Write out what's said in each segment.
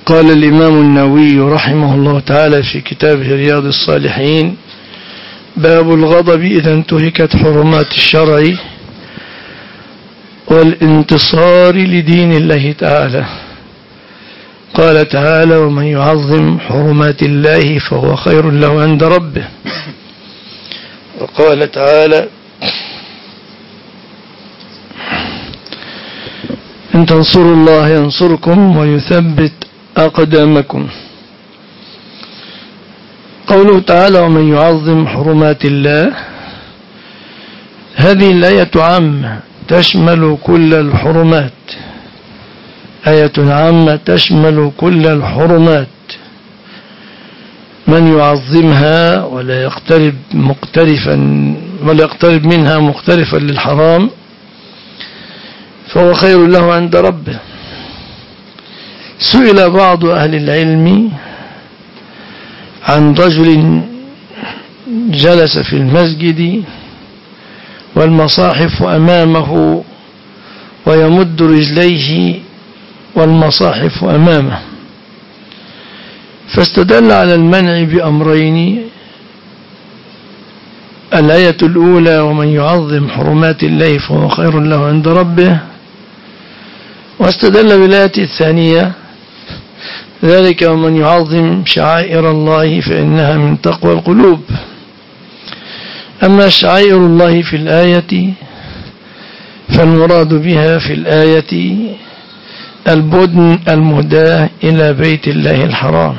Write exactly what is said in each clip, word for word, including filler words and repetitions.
قال الإمام النووي رحمه الله تعالى في كتابه رياض الصالحين: باب الغضب إذا انتهكت حرمات الشرع والانتصار لدين الله تعالى. قال تعالى: ومن يعظم حرمات الله فهو خير له عند ربه. وقال تعالى: إن تنصروا الله ينصركم ويثبت أقدامكم. قوله تعالى: ومن يعظم حرمات الله، هذه الآية عامة تشمل كل الحرمات، آية عامة تشمل كل الحرمات. من يعظمها ولا يقترب مقترفا ولا يقترب منها مقترفا للحرام فهو خير له عند ربه. سئل بعض أهل العلم عن رجل جلس في المسجد والمصاحف أمامه ويمد رجليه والمصاحف أمامه، فاستدل على المنع بأمرين: الآية الأولى: ومن يعظم حرمات الله فهو خير له عند ربه، واستدل بالآية الثانية: ذلك ومن يعظم شعائر الله فإنها من تقوى القلوب. أما شعائر الله في الآية فالمراد بها في الآية البدن المهداة إلى بيت الله الحرام،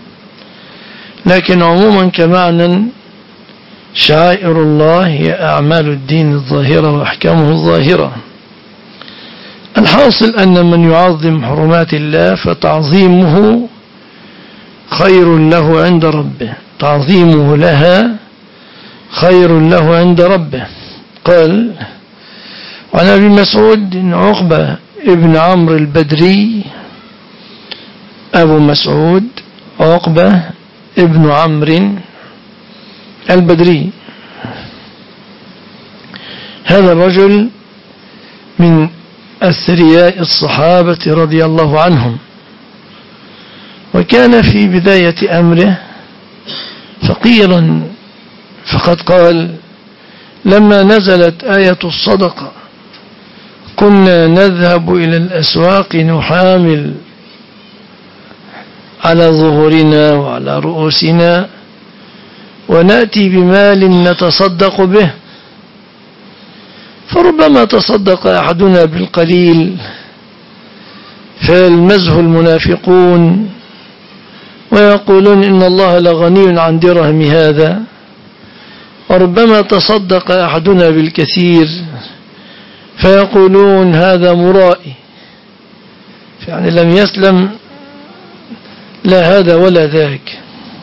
لكن عموما كمعنى شعائر الله هي أعمال الدين الظاهرة وأحكامه الظاهرة. الحاصل أن من يعظم حرمات الله فتعظيمه خير له عند ربه، تعظيمه لها خير له عند ربه. قال عن أبي مسعود إن عقبة ابن عمرو البدري، أبو مسعود عقبة ابن عمرو البدري، هذا الرجل من أثرياء الصحابة رضي الله عنهم، وكان في بداية أمره فقيرا، فقد قال: لما نزلت آية الصدقة كنا نذهب إلى الأسواق نحامل على ظهورنا وعلى رؤوسنا ونأتي بمال نتصدق به، فربما تصدق أحدنا بالقليل فيلمزه المنافقون ويقولون إن الله لغني عن درهم هذا، وربما تصدق أحدنا بالكثير فيقولون هذا مرائي، يعني لم يسلم لا هذا ولا ذاك.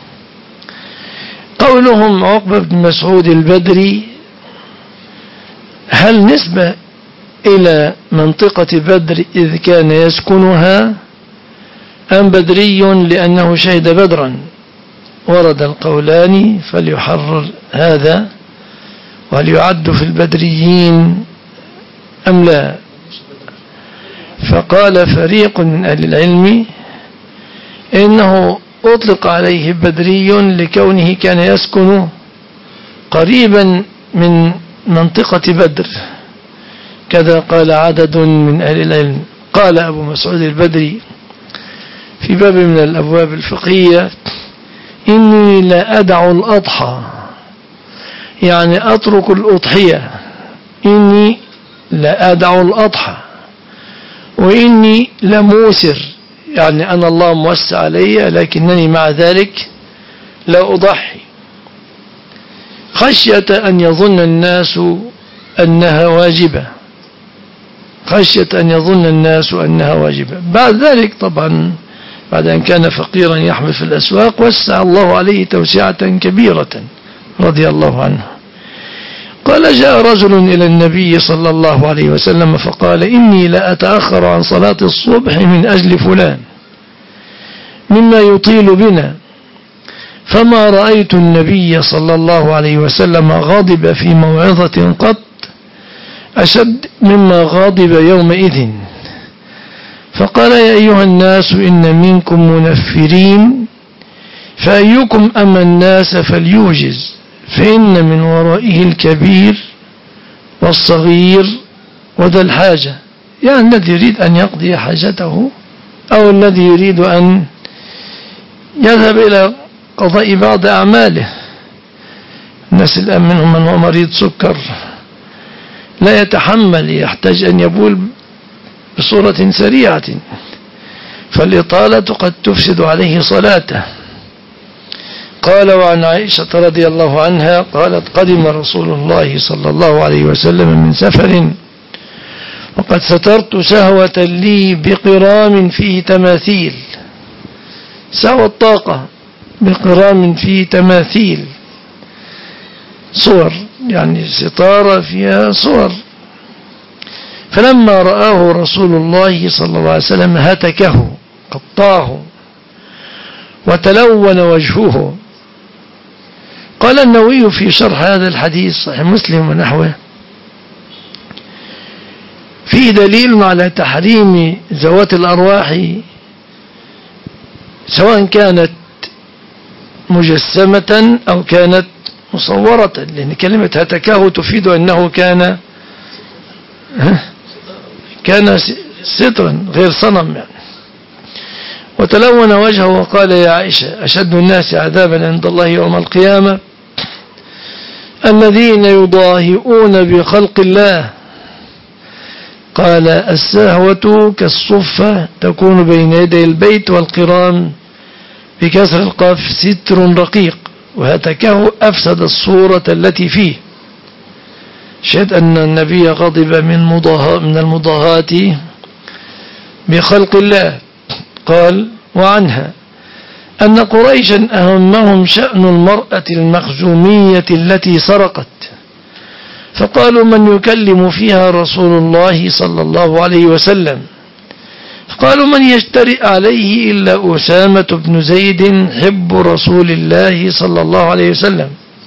قولهم عقبة بن مسعود البدري هل نسبة إلى منطقة بدر إذ كان يسكنها، أم بدري لأنه شهد بدرا؟ ورد القولان، فليحرر هذا وهل يعد في البدريين أم لا. فقال فريق من أهل العلم إنه أطلق عليه بدري لكونه كان يسكن قريبا من منطقة بدر، كذا قال عدد من أهل العلم. قال أبو مسعود البدري في باب من الأبواب الفقهية: إني لا أدع الأضحى، يعني أترك الأضحية، إني لا أدع الأضحى، وإني لموسر، يعني أنا الله موسع علي لكنني مع ذلك لا أضحي، خشية أن يظن الناس أنها واجبة، خشية أن يظن الناس أنها واجبة. بعد ذلك طبعا بعد أن كان فقيرا يحمل في الأسواق وسع الله عليه توسعة كبيرة رضي الله عنه. قال: جاء رجل إلى النبي صلى الله عليه وسلم فقال: إني لا أتأخر عن صلاة الصبح من أجل فلان مما يطيل بنا، فما رأيت النبي صلى الله عليه وسلم غاضب في موعظة قط أشد مما غاضب يومئذ. فقال يا أيها الناس إن منكم منفرين فأيكم أما الناس فليوجز فإن من ورائه الكبير والصغير وذا الحاجة، يعني الذي يريد أن يقضي حاجته أو الذي يريد أن يذهب إلى قضاء بعض أعماله. الناس الآن منهم من هو مريض سكر لا يتحمل، يحتاج أن يبول بصورة سريعة، فالإطالة قد تفسد عليه صلاته. قال وعن عائشة رضي الله عنها قالت قدم رسول الله صلى الله عليه وسلم من سفر وقد سترت سهوة لي بقرام فيه تماثيل، سهوة الطاقة بقرام فيه تماثيل، صور، يعني ستارة فيها صور. فلما رآه رسول الله صلى الله عليه وسلم هتكه، قطاه وتلون وجهه. قال النووي في شرح هذا الحديث صحيح مسلم ونحوه فيه دليل على تحريم ذوات الأرواح سواء كانت مجسمة أو كانت مصورة، لأن كلمة هتكاه تفيد أنه كان كان سترا غير صنم يعني. وتلون وجهه وقال يا عائشة أشد الناس عذابا عند الله يوم القيامة الذين يضاهئون بخلق الله. قال السهوة كالصفة تكون بين يدي البيت، والقرام بكسر القاف ستر رقيق، وهتكه أفسد الصورة التي فيه. شهد أن النبي غضب من مضاهاة من المضاهاة بخلق الله. قال وعنها أن قريشا أهمهم شأن المرأة المخزومية التي سرقت، فقالوا من يكلم فيها رسول الله صلى الله عليه وسلم، فقالوا من يجترئ عليه إلا أسامة بن زيد حب رسول الله صلى الله عليه وسلم.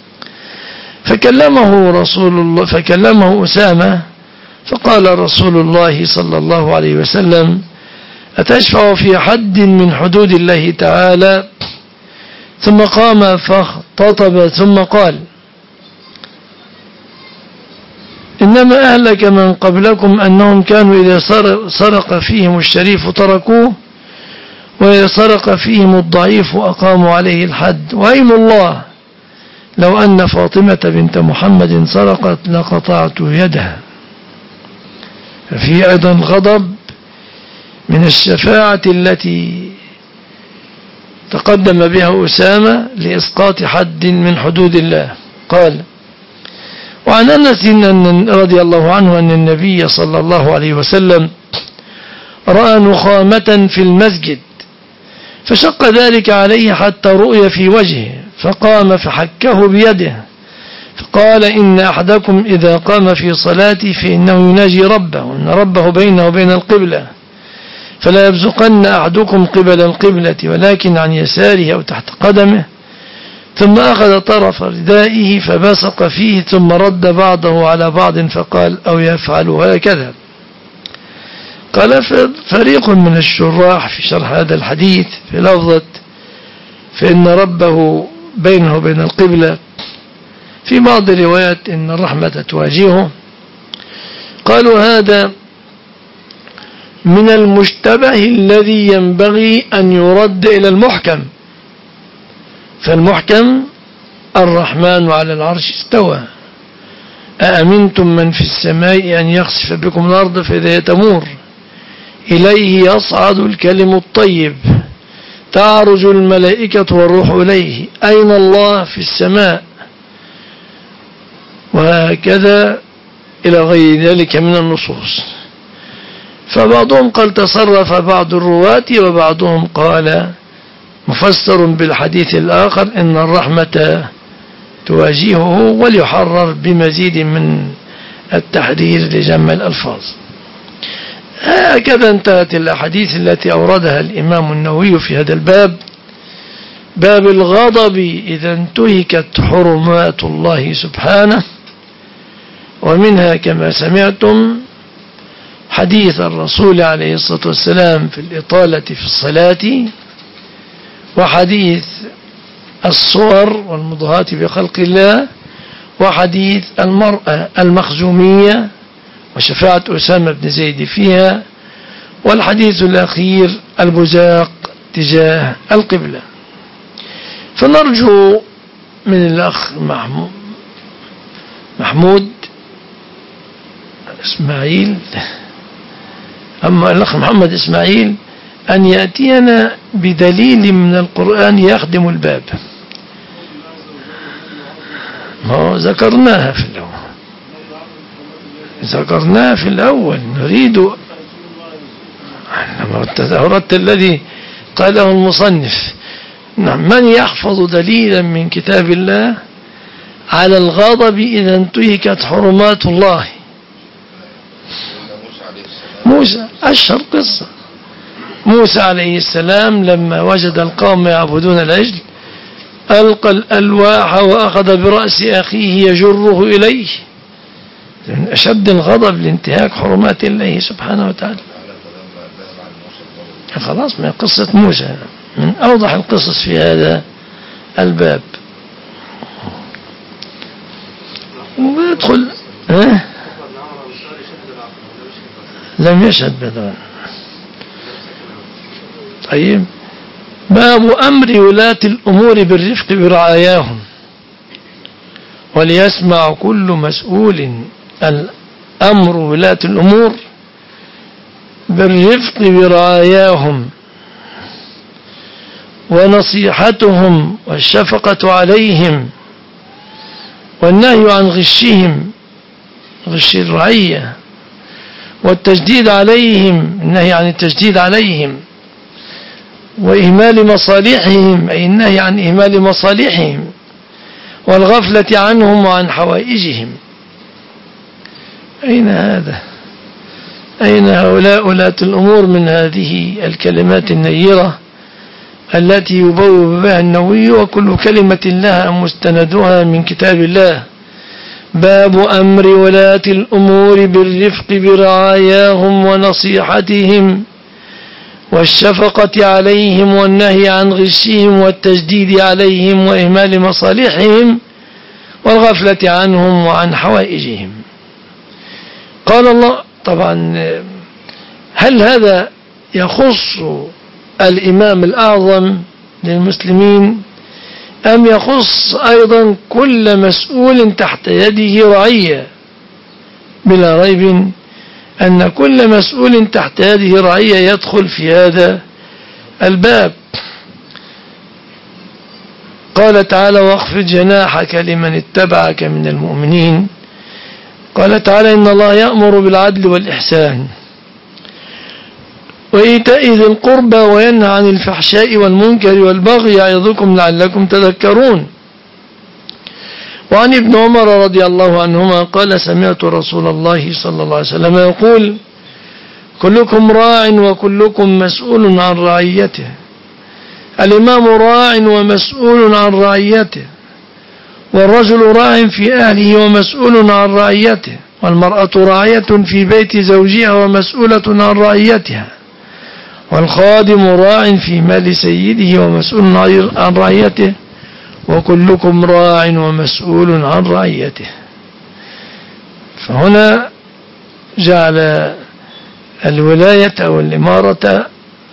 فكلمه رسول الله فكلمه أسامة فقال رسول الله صلى الله عليه وسلم أتشفع في حد من حدود الله تعالى؟ ثم قام فاختطب ثم قال إنما أهلك من قبلكم أنهم كانوا إذا سرق فيهم الشريف تركوه وإذا سرق فيهم الضعيف أقاموا عليه الحد، وأيم الله لو أن فاطمة بنت محمد سرقت لقطعت يدها. ففي أيضا غضب من الشفاعة التي تقدم بها أسامة لإسقاط حد من حدود الله. قال وعن أنس رضي الله عنه أن النبي صلى الله عليه وسلم رأى نخامة في المسجد فشق ذلك عليه حتى رؤي في وجهه، فقام فحكه بيده فقال إن أحدكم إذا قام في صلاته فإنه يناجي ربه وإن ربه بينه وبين القبلة، فلا يبزقن أحدكم قبل القبلة ولكن عن يساره أو تحت قدمه. ثم أخذ طرف ردائه فبصق فيه ثم رد بعضه على بعض فقال أو يفعل هكذا. قال فريق من الشراح في شرح هذا الحديث في لفظة فإن ربه بينه وبين القبلة، في بعض الروايات إن الرحمة تواجهه، قالوا هذا من المشتبه الذي ينبغي أن يرد إلى المحكم، فالمحكم الرحمن على العرش استوى أأمنتم من في السماء أن يخسف بكم الأرض فإذا تمور إليه يصعد الكلم الطيب تعرج الملائكة والروح إليه أين الله في السماء، وهكذا إلى غير ذلك من النصوص. فبعضهم قال تصرف بعض الرواة وبعضهم قال مفسر بالحديث الآخر إن الرحمة تواجهه وليحرر بمزيد من التحرير لجمع الألفاظ. هكذا انتهت الأحاديث التي أوردها الإمام النووي في هذا الباب، باب الغضب إذا انتهكت حرمات الله سبحانه. ومنها كما سمعتم حديث الرسول عليه الصلاة والسلام في الإطالة في الصلاة، وحديث الصور والمضاهاة بخلق الله، وحديث المرأة المخزومية وشفاعة أسامة بن زيد فيها، والحديث الأخير البزاق تجاه القبلة. فنرجو من الأخ محمود إسماعيل أما الأخ محمد إسماعيل أن يأتينا بدليل من القرآن يخدم الباب. ما ذكرناها في الأول ذكرناها في الأول نريد أردت الذي قاله المصنف. نعم، من يحفظ دليلا من كتاب الله على الغضب إذا انتهكت حرمات الله؟ موسى أشهر قصة. موسى عليه السلام لما وجد القوم يعبدون العجل ألقى الألواح وأخذ برأس أخيه يجره إليه من أشد الغضب لانتهاك حرمات الله سبحانه وتعالى. خلاص من قصة موسى من أوضح القصص في هذا الباب. ويدخل ها؟ لم يشهد بدرا. طيب، باب أمر ولاة الأمور بالرفق برعاياهم، وليسمع كل مسؤول الأمر ولاة الأمور بالرفق برعاياهم ونصيحتهم والشفقة عليهم والنهي عن غشهم غش الرعية والتجديد عليهم النهي عن التجديد عليهم وإهمال مصالحهم أي النهي عن إهمال مصالحهم والغفلة عنهم وعن حوائجهم. أين هذا؟ أين هؤلاء ولاة الأمور من هذه الكلمات النيرة التي يبوب بها النووي وكل كلمة لها مستندها من كتاب الله؟ باب أمر ولاة الأمور بالرفق برعاياهم ونصيحتهم والشفقة عليهم والنهي عن غشهم والتجديد عليهم وإهمال مصالحهم والغفلة عنهم وعن حوائجهم. قال الله طبعا، هل هذا يخص الإمام الأعظم للمسلمين أم يخص أيضا كل مسؤول تحت يده رعية؟ بلا ريب أن كل مسؤول تحت يده رعية يدخل في هذا الباب. قال تعالى: واخفض جناحك لمن اتبعك من المؤمنين. قال تعالى: إن الله يأمر بالعدل والإحسان وإيتاء ذي القربى وينهى عن الفحشاء والمنكر والبغي يعظكم لعلكم تذكرون. وعن ابن عمر رضي الله عنهما قال: سمعت رسول الله صلى الله عليه وسلم يقول: كلكم راع وكلكم مسؤول عن رعيته. الإمام راع ومسؤول عن رعيته، والرجل راع في أهله ومسؤول عن رعيته، والمرأة راعية في بيت زوجها ومسؤولة عن رعيتها، والخادم راع في مال سيده ومسؤول عن رعيته، وكلكم راع ومسؤول عن رعيته. فهنا جعل الولاية أو الإمارة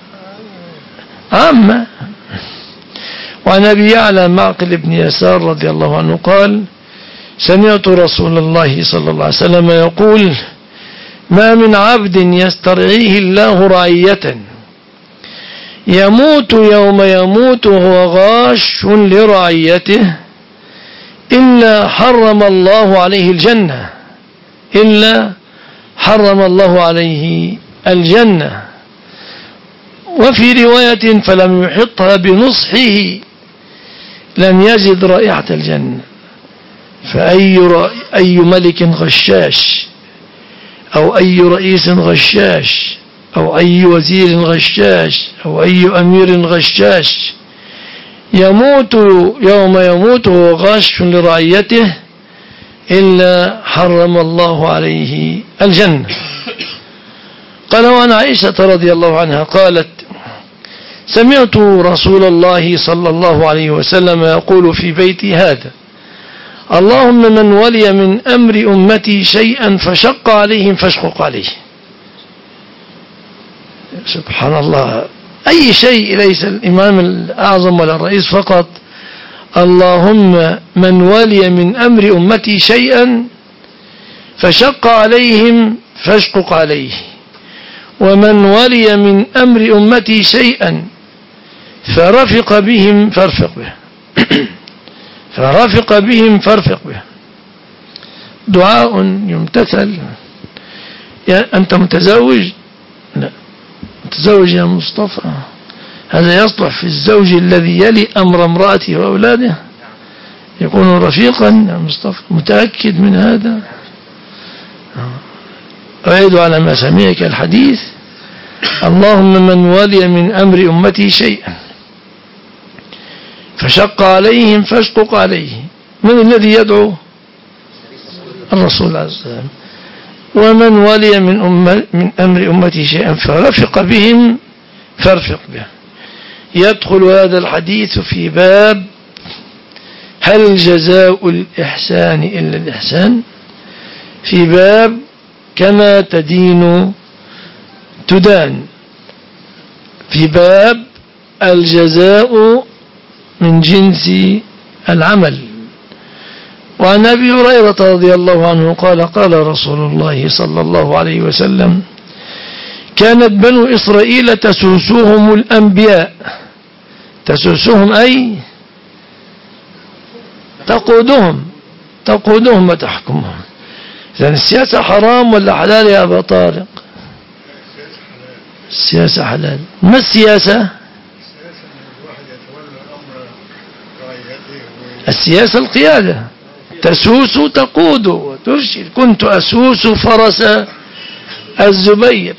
عامة. وعن أبي يعلى معقل بن يسار رضي الله عنه قال: سمعت رسول الله صلى الله عليه وسلم يقول: ما من عبد يسترعيه الله رعية يموت يوم يموت وهو غاش لرعيته إلا حرم الله عليه الجنة إلا حرم الله عليه الجنة. وفي رواية: فلم يحطها بنصحه لم يجد رائحة الجنة. فأي أي ملك غشاش أو أي رئيس غشاش أو أي وزير غشاش أو أي أمير غشاش يموت يوم يموت وهو غاش لرعيته إلا حرم الله عليه الجنة. قال: وعن عائشة رضي الله عنها قالت: سمعت رسول الله صلى الله عليه وسلم يقول في بيتي هذا: اللهم من ولي من أمر أمتي شيئا فشق عليهم فاشقق عليه. سبحان الله، أي شيء، ليس الإمام الأعظم ولا الرئيس فقط. اللهم من ولي من أمر أمتي شيئا فشق عليهم فاشقق عليه، ومن ولي من أمر أمتي شيئا فرفق بهم فارفق به فرفق بهم فارفق به. دعاء يمتثل. يا أنت متزوج؟ لا، متزوج يا مصطفى، هذا يصلح في الزوج الذي يلي أمر امرأته وأولاده، يكون رفيقا يا مصطفى. متأكد من هذا؟ أعيد على ما سمعك الحديث: اللهم من ولي من أمر أمتي شيئا فشق عليهم فاشقق عليه. من الذي يدعو؟ الرسول عليه السلام. ومن ولي من, أم من أمر أمتي شيئا فرفق بهم فارفق به. يدخل هذا الحديث في باب: هل جزاء الإحسان إلا الإحسان؟ في باب: كما تدين تدان. في باب: الجزاء من جنس العمل. وعن أبي هريرة رضي الله عنه قال: قال رسول الله صلى الله عليه وسلم: كانت بنو إسرائيل تسوسهم الأنبياء. تسوسهم أي تقودهم تقودهم وتحكمهم. إذن السياسة حرام ولا حلال يا أبا طارق؟ السياسة حلال. ما السياسة؟ السياسة القيادة. تسوس تقود وترشد. كنت أسوس فرس الزبير.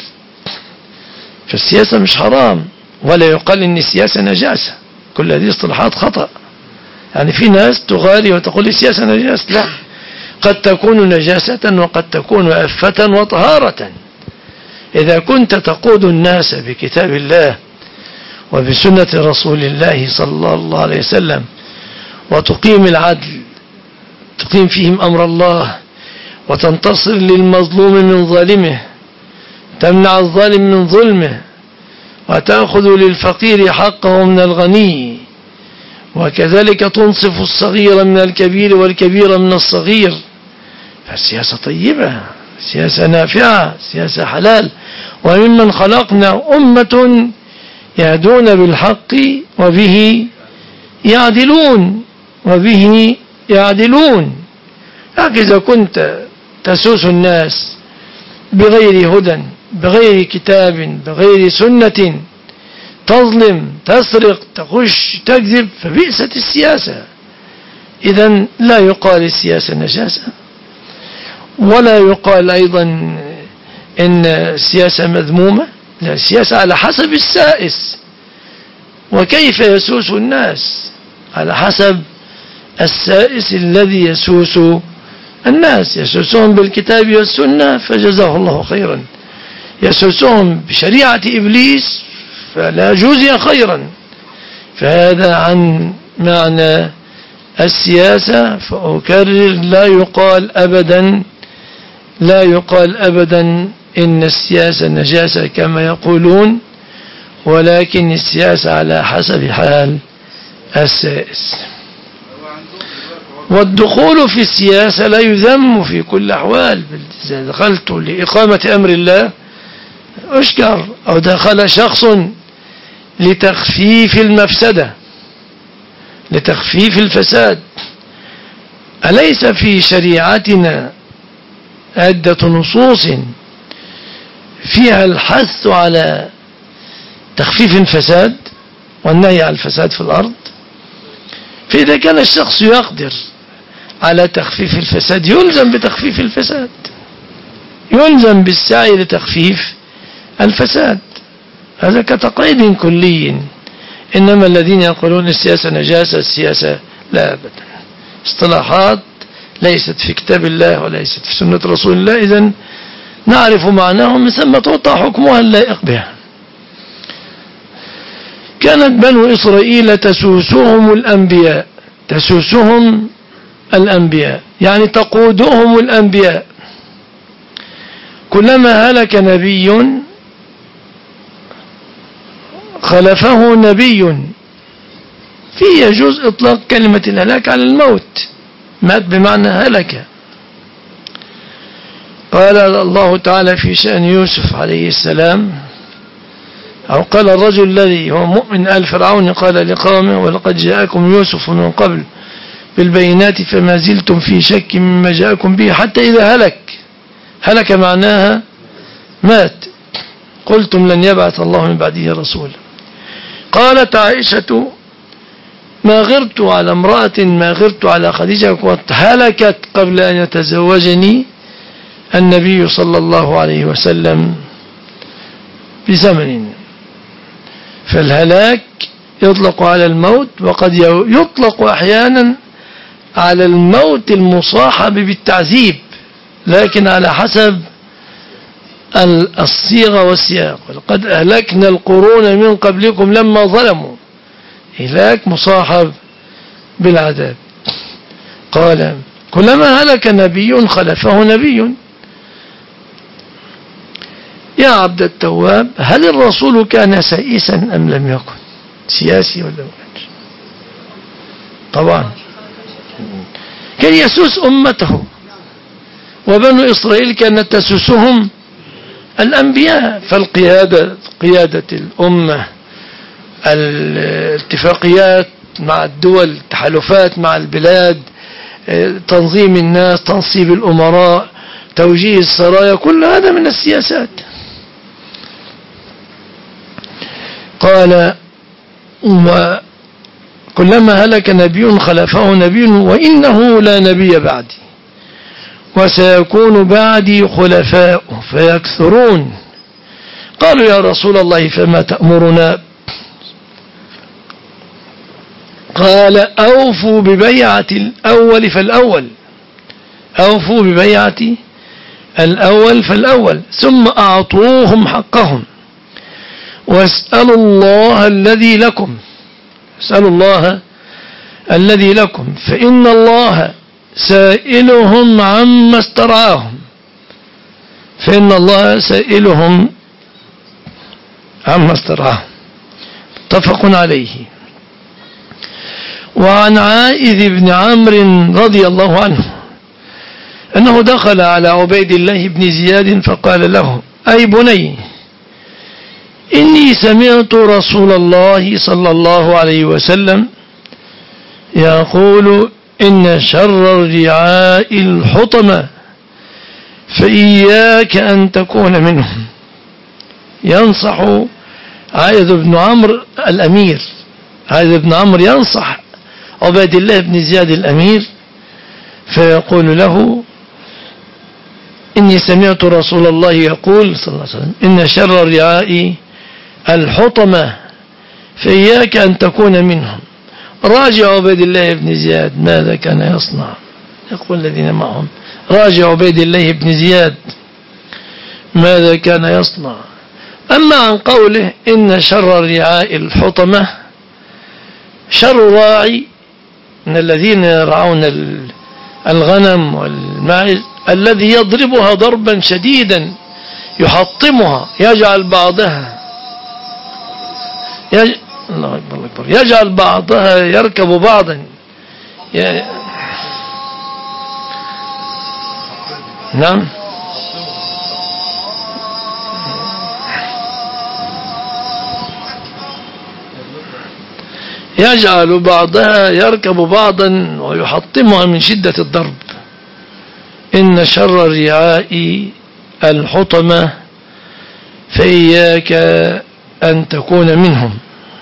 فالسياسة مش حرام، ولا يقال إن السياسة نجاسة. كل هذه اصطلاحات خطأ. يعني في ناس تغالي وتقول السياسة نجاسة. لا، قد تكون نجاسة وقد تكون عفة وطهارة. إذا كنت تقود الناس بكتاب الله وبسنة رسول الله صلى الله عليه وسلم، وتقيم العدل، تقيم فيهم أمر الله، وتنتصر للمظلوم من ظالمه، تمنع الظالم من ظلمه، وتأخذ للفقير حقه من الغني، وكذلك تنصف الصغير من الكبير والكبير من الصغير، فالسياسة طيبة، سياسة نافعة، سياسة حلال. وممن خلقنا أمة يهدون بالحق وبه يعدلون وبه يعدلون. هكذا كنت تسوس الناس بغير هدى، بغير كتاب، بغير سنة، تظلم، تسرق، تغش، تكذب، فبئست السياسة. إذن لا يقال السياسة نجاسة، ولا يقال أيضا إن السياسة مذمومة. لا، السياسة على حسب السائس وكيف يسوس الناس، على حسب السائس الذي يسوس الناس. يسوسهم بالكتاب والسنة فجزاه الله خيرا، يسوسهم بشريعة إبليس فلا جزي خيرا. فهذا عن معنى السياسة. فأكرر: لا يقال أبدا لا يقال أبدا إن السياسة نجاسة كما يقولون، ولكن السياسة على حسب حال السائس. والدخول في السياسة لا يذم في كل أحوال. إذا دخلت لإقامة أمر الله أشكر، أو دخل شخص لتخفيف المفسدة، لتخفيف الفساد. أليس في شريعتنا عدة نصوص فيها الحث على تخفيف الفساد والنهي عن الفساد في الأرض؟ فإذا كان الشخص يقدر على تخفيف الفساد يلزم بتخفيف الفساد، يلزم بالسعي لتخفيف الفساد. هذا كتقييد كلي. إنما الذين يقولون السياسة نجاسة، السياسة لا أبدا، اصطلاحات ليست في كتاب الله وليست في سنة رسول الله. إذن نعرف معناه من ثم تعطى حكمها اللائق بها. كانت بنو إسرائيل تسوسهم الأنبياء تسوسهم الأنبياء يعني تقودهم الأنبياء. كلما هلك نبي خلفه نبي. في يجوز إطلاق كلمة الهلاك على الموت، مات بمعنى هلك. قال الله تعالى في شأن يوسف عليه السلام، أو قال الرجل الذي هو مؤمن آل فرعون قال لقومه ولقد جاءكم يوسف من قبل بالبينات فما زلتم في شك مما جاءكم به حتى إذا هلك. هلك معناها مات. قلتم لن يبعث الله من بعده رسولا. قالت عائشة ما غرت على امرأة ما غرت على خديجة هلكت قبل أن يتزوجني النبي صلى الله عليه وسلم بزمن. فالهلاك يطلق على الموت، وقد يطلق أحيانا على الموت المصاحب بالتعذيب، لكن على حسب الصيغة والسياق. قد أهلكنا القرون من قبلكم لما ظلموا، إهلاك مصاحب بالعذاب. قال كلما هلك نبي خلفه نبي. يا عبد التواب هل الرسول كان سائسا أم لم يكن؟ سياسي ولا مكانش؟ طبعا كان يسوس أمته، وبنو إسرائيل كانت تسوسهم الأنبياء. فالقيادة قيادة الأمة، الاتفاقيات مع الدول، التحالفات مع البلاد، تنظيم الناس، تنصيب الأمراء، توجيه السرايا، كل هذا من السياسات. قال وكلما هلك نبي خلفه نبي وإنه لا نبي بعدي وسيكون بعدي خلفاء فيكثرون. قالوا يا رسول الله فما تأمرنا؟ قال أوفوا ببيعة الأول فالأول أوفوا ببيعة الأول فالأول ثم أعطوهم حقهم واسألوا الله الذي لكم اسألوا الله الذي لكم فإن الله سائلهم عما استرعاهم فإن الله سائلهم عما استرعاهم. متفق عليه. وعن عائذ بن عمرو رضي الله عنه أنه دخل على عبيد الله بن زياد فقال له أي بني إني سمعت رسول الله صلى الله عليه وسلم يقول إن شر الرعاء الحطمة فإياك أن تكون منهم. ينصح عائذ بن عمرو الأمير عائذ بن عمرو ينصح عبيد الله بن زياد الأمير فيقول له إني سمعت رسول الله يقول صلى الله عليه وسلم إن شر الرعاء الحطمة فإياك أن تكون منهم. راجع عبيد الله بن زياد ماذا كان يصنع؟ يقول الذين معهم راجع عبيد الله بن زياد ماذا كان يصنع. أما عن قوله إن شر الرعاء الحطمة، شر راعي من الذين يرعون الغنم والماعز الذي يضربها ضربا شديدا يحطمها يجعل بعضها يج... الله أكبر الله أكبر يجعل بعضها يركب بعضا ي... نعم يجعل بعضها يركب بعضا ويحطمها من شدة الضرب. إن شر الرعاء الحطمة فإياك أن تكون منهم.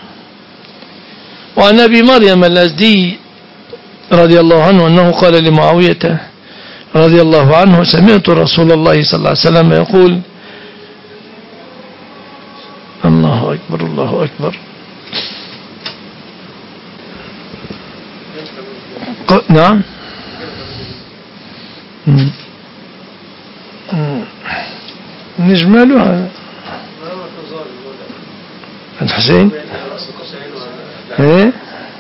وعن أبي مريم الأزدي رضي الله عنه أنه قال لمعاوية رضي الله عنه سمعت رسول الله صلى الله عليه وسلم يقول الله أكبر الله أكبر نعم نجملها الحسين ايه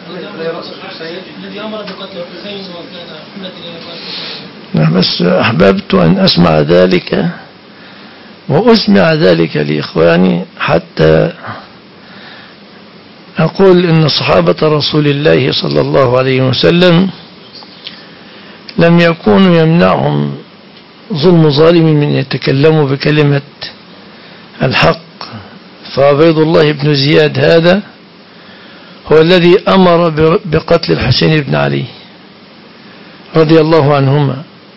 الذي أمر بقتل الحسين وكان أحمد لا بس أحببت أن أسمع ذلك وأسمع ذلك لإخواني حتى أقول إن صحابة رسول الله صلى الله عليه وسلم لم يكونوا يمنعهم ظلم ظالم من يتكلموا بكلمة الحق. فعبيد الله بن زياد هذا هو الذي أمر بقتل الحسين بن علي رضي الله عنهما،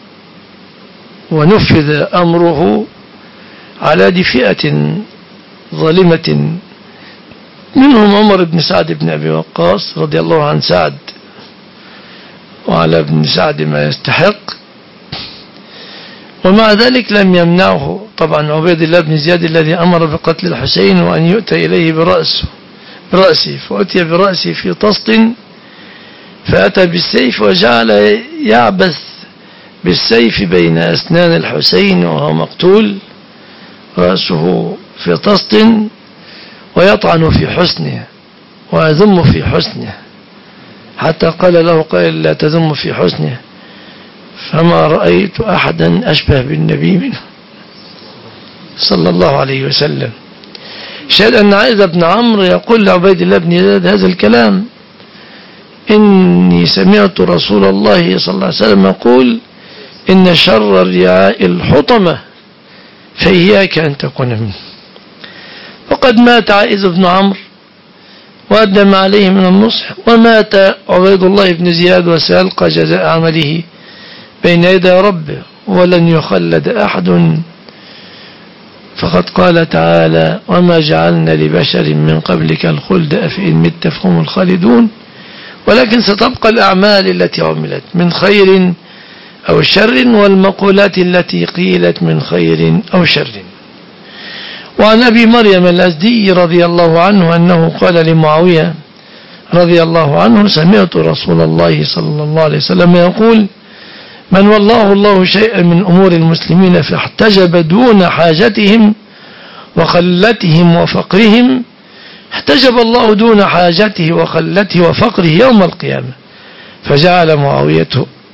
ونفذ أمره على يد فئة ظالمة منهم عمر بن سعد بن أبي وقاص رضي الله عن سعد وعلى ابن سعد ما يستحق، ومع ذلك لم يمنعه طبعا عبيد الله بن زياد الذي أمر بقتل الحسين وأن يؤتى إليه برأسه برأسه فأتي برأسه في طست فأتى بالسيف وجعل يعبث بالسيف بين أسنان الحسين وهو مقتول رأسه في طست ويطعن في حسنه ويذم في حسنه حتى قال له قائل لا تذم في حسنه، فما رأيت أحدا أشبه بالنبي منه صلى الله عليه وسلم. شاهد أن عائذ بن عمرو يقول لعبيد الله بن زياد هذا الكلام: إني سمعت رسول الله صلى الله عليه وسلم يقول إن شر الرعاء الحطمة فإياك أن تكون منه. وقد مات عائذ بن عمرو وأدى ما عليه من النصح، ومات عبيد الله بن زياد وسيلقى جزاء عمله بين يدي ربه ولن يخلد أحد. فقد قال تعالى: وما جعلنا لبشر من قبلك الخلد أفإن مت فهم الخالدون. ولكن ستبقى الأعمال التي عملت من خير أو شر والمقولات التي قيلت من خير أو شر. وعن أبي مريم الأزدي رضي الله عنه أنه قال لمعاوية رضي الله عنه: سمعت رسول الله صلى الله عليه وسلم يقول: من والله الله شيئا من أمور المسلمين فاحتجب دون حاجتهم وخلتهم وفقرهم احتجب الله دون حاجته وخلته وفقره يوم القيامة. فجعل معاوية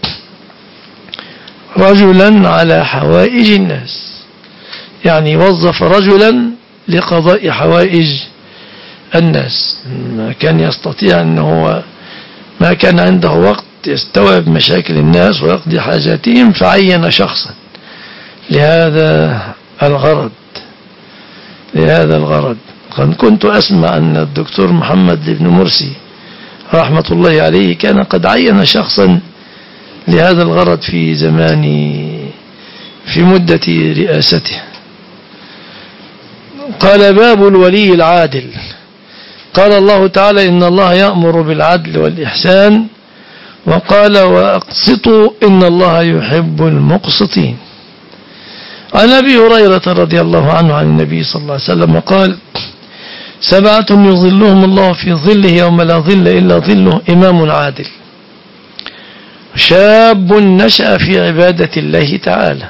رجلا على حوائج الناس، يعني وظف رجلا لقضاء حوائج الناس، ما كان يستطيع أنه ما كان عنده وقت يستوعب مشاكل الناس ويقضي حاجاتهم، فعين شخصا لهذا الغرض لهذا الغرض كنت أسمع أن الدكتور محمد بن مرسي رحمة الله عليه كان قد عين شخصا لهذا الغرض في زمان في مدة رئاسته. قال: باب الولي العادل. قال الله تعالى: إن الله يأمر بالعدل والإحسان، وقال: وأقسطوا إن الله يحب المقسطين. عن أبي هريرة رضي الله عنه عن النبي صلى الله عليه وسلم قال: سبعة يظلهم الله في ظله يوم لا ظل إلا ظله: إمام عادل، شاب نشأ في عبادة الله تعالى،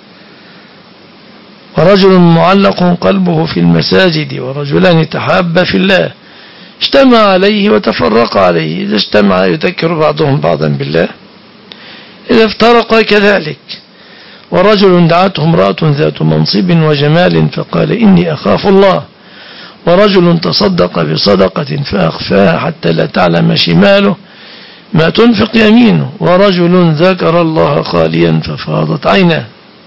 ورجل معلق قلبه في المساجد، ورجلان تحابا في الله اجتمع عليه وتفرق عليه، إذا اجتمع يذكر بعضهم بعضا بالله، إذا افترق كذلك. ورجل دعته امرأة ذات منصب وجمال فقال: إني أخاف الله. ورجل تصدق بصدقة فأخفاها حتى لا تعلم شماله ما تنفق يمينه. ورجل ذكر الله خاليا ففاضت عيناه.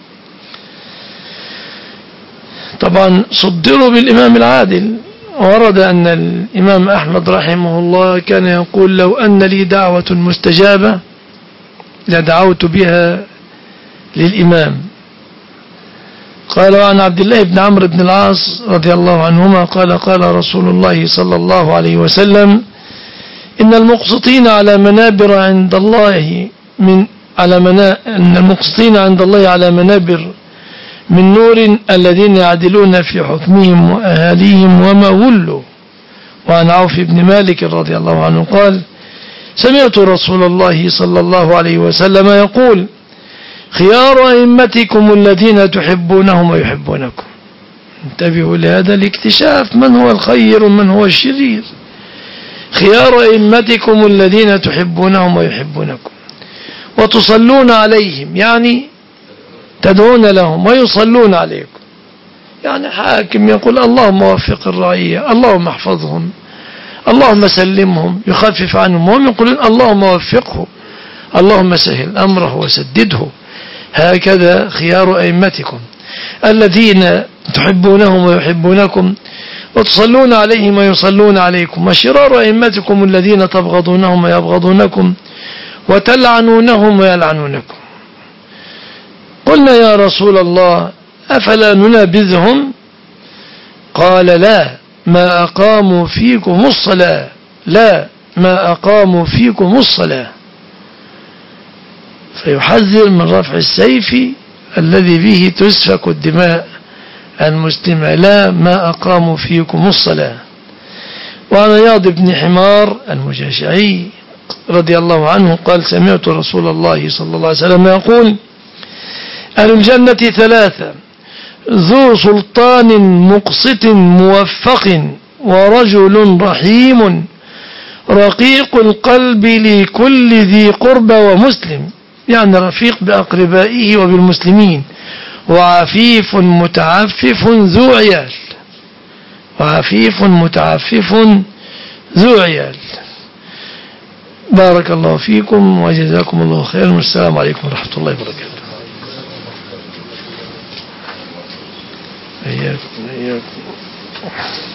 طبعا صدروا بالإمام العادل. ورد أن الإمام أحمد رحمه الله كان يقول: لو أن لي دعوة مستجابة لدعوت بها للإمام. قال: عن عبد الله بن عمرو بن العاص رضي الله عنهما قال: قال رسول الله صلى الله عليه وسلم: إن المقسطين على منابر عند الله من على منا إن المقسطين عند الله على منابر من نور الذين يعدلون في حكمهم وأهاليهم وما ولوا. وعن عوف بن مالك رضي الله عنه قال: سمعت رسول الله صلى الله عليه وسلم يقول: خيار أئمتكم الذين تحبونهم ويحبونكم. انتبهوا لهذا الاكتشاف، من هو الخير ومن هو الشرير. خيار أئمتكم الذين تحبونهم ويحبونكم وتصلون عليهم، يعني تدعون لهم ويصلون عليكم. يعني حاكم يقول اللهم وفق الرعية، اللهم احفظهم، اللهم سلمهم، يخفف عنهم، وهم يقولون اللهم وفقه، اللهم سهل أمره وسدده. هكذا خيار أئمتكم الذين تحبونهم ويحبونكم وتصلون عليهم ويصلون عليكم. وشرار أئمتكم الذين تبغضونهم ويبغضونكم وتلعنونهم ويلعنونكم. قلنا يا رسول الله أفلا ننابذهم؟ قال لا ما أقاموا فيكم الصلاة، لا ما أقاموا فيكم الصلاة. فيحذر من رفع السيف الذي به تسفك الدماء المسلمة، لا ما أقاموا فيكم الصلاة. وعن عياض بن حمار المجاشعي رضي الله عنه قال سمعت رسول الله صلى الله عليه وسلم يقول أهل الجنة ثلاثة: ذو سلطان مقسط موفق، ورجل رحيم رقيق القلب لكل ذي قربى ومسلم، يعني رفيق بأقربائه وبالمسلمين، وعفيف متعفف ذو عيال، وعفيف متعفف ذو عيال. بارك الله فيكم وجزاكم الله خيرا، والسلام عليكم ورحمة الله وبركاته. إياكم إياكم